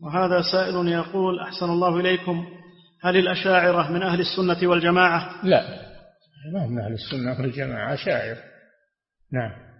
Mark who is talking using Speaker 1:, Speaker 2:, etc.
Speaker 1: وهذا سائل يقول: أحسن الله إليكم، هل الأشاعرة من أهل السنة والجماعة؟
Speaker 2: لا، ما هم أهل السنة والجماعة، أشاعرة. نعم.